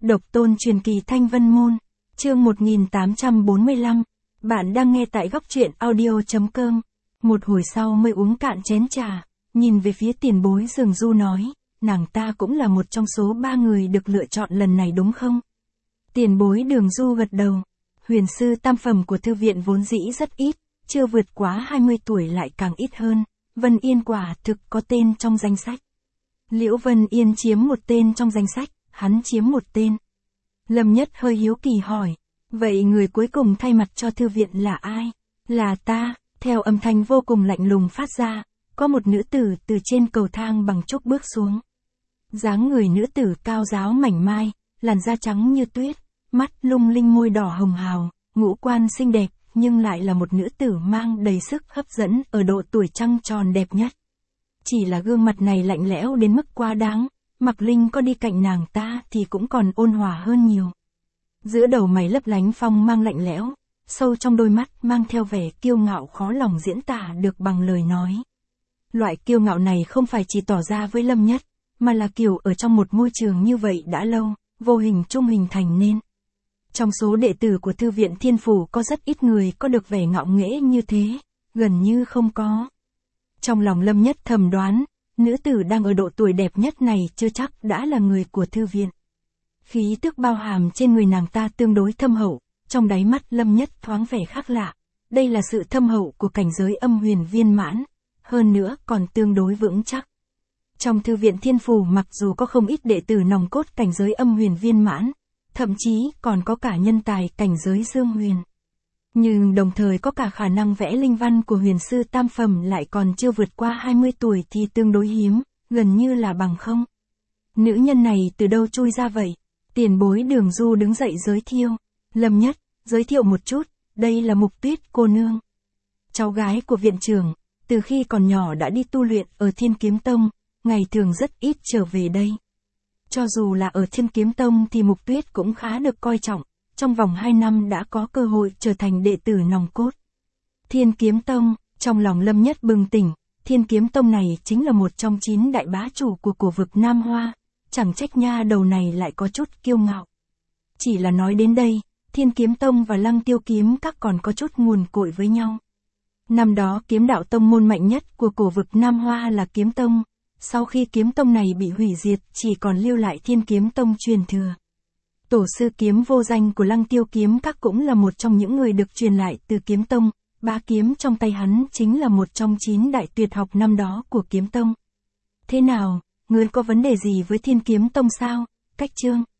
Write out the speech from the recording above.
Độc tôn truyền kỳ Thanh Vân Môn, chương 1845, bạn đang nghe tại góc truyện audio.com. Một hồi sau mới uống cạn chén trà, nhìn về phía tiền bối Dường Du nói, nàng ta cũng là một trong số 3 người được lựa chọn lần này đúng không? Tiền bối Đường Du gật đầu, huyền sư tam phẩm của thư viện vốn dĩ rất ít, chưa vượt quá 20 tuổi lại càng ít hơn, Vân Yên quả thực có tên trong danh sách. Liễu Vân Yên chiếm một tên trong danh sách, hắn chiếm một tên. Lâm Nhất hơi hiếu kỳ hỏi, vậy người cuối cùng thay mặt cho thư viện là ai? Là ta, theo âm thanh vô cùng lạnh lùng phát ra, có một nữ tử từ trên cầu thang bằng trúc bước xuống. Dáng người nữ tử cao ráo mảnh mai, làn da trắng như tuyết, mắt lung linh môi đỏ hồng hào, ngũ quan xinh đẹp, nhưng lại là một nữ tử mang đầy sức hấp dẫn ở độ tuổi trăng tròn đẹp nhất. Chỉ là gương mặt này lạnh lẽo đến mức quá đáng, Mạc Linh có đi cạnh nàng ta thì cũng còn ôn hòa hơn nhiều. Giữa đầu mày lấp lánh phong mang lạnh lẽo, sâu trong đôi mắt mang theo vẻ kiêu ngạo khó lòng diễn tả được bằng lời nói. Loại kiêu ngạo này không phải chỉ tỏ ra với Lâm Nhất, mà là kiểu ở trong một môi trường như vậy đã lâu, vô hình chung hình thành nên. Trong số đệ tử của Thư viện Thiên Phủ có rất ít người có được vẻ ngạo nghễ như thế, gần như không có. Trong lòng Lâm Nhất thầm đoán, nữ tử đang ở độ tuổi đẹp nhất này chưa chắc đã là người của thư viện. Khí tức bao hàm trên người nàng ta tương đối thâm hậu, trong đáy mắt Lâm Nhất thoáng vẻ khác lạ. Đây là sự thâm hậu của cảnh giới âm huyền viên mãn, hơn nữa còn tương đối vững chắc. Trong Thư viện Thiên Phủ mặc dù có không ít đệ tử nòng cốt cảnh giới âm huyền viên mãn, thậm chí còn có cả nhân tài cảnh giới dương huyền. Nhưng đồng thời có cả khả năng vẽ linh văn của huyền sư tam phẩm lại còn chưa vượt qua 20 tuổi thì tương đối hiếm, gần như là bằng không. Nữ nhân này từ đâu chui ra vậy? Tiền bối Đường Du đứng dậy giới thiệu. Lâm Nhất, giới thiệu một chút, đây là Mục Tuyết cô nương. Cháu gái của viện trưởng, từ khi còn nhỏ đã đi tu luyện ở Thiên Kiếm Tông, ngày thường rất ít trở về đây. Cho dù là ở Thiên Kiếm Tông thì Mục Tuyết cũng khá được coi trọng. Trong vòng 2 năm đã có cơ hội trở thành đệ tử nòng cốt. Thiên Kiếm Tông, trong lòng Lâm Nhất bừng tỉnh, Thiên Kiếm Tông này chính là một trong 9 đại bá chủ của cổ vực Nam Hoa, chẳng trách nha đầu này lại có chút kiêu ngạo. Chỉ là nói đến đây, Thiên Kiếm Tông và Lăng Tiêu Kiếm Các còn có chút nguồn cội với nhau. Năm đó kiếm đạo tông môn mạnh nhất của cổ vực Nam Hoa là Kiếm Tông, sau khi Kiếm Tông này bị hủy diệt chỉ còn lưu lại Thiên Kiếm Tông truyền thừa. Tổ sư kiếm vô danh của Lăng Tiêu Kiếm Các cũng là một trong những người được truyền lại từ Kiếm Tông, bá kiếm trong tay hắn chính là một trong 9 đại tuyệt học năm đó của Kiếm Tông. Thế nào, ngươi có vấn đề gì với Thiên Kiếm Tông sao? Cách chương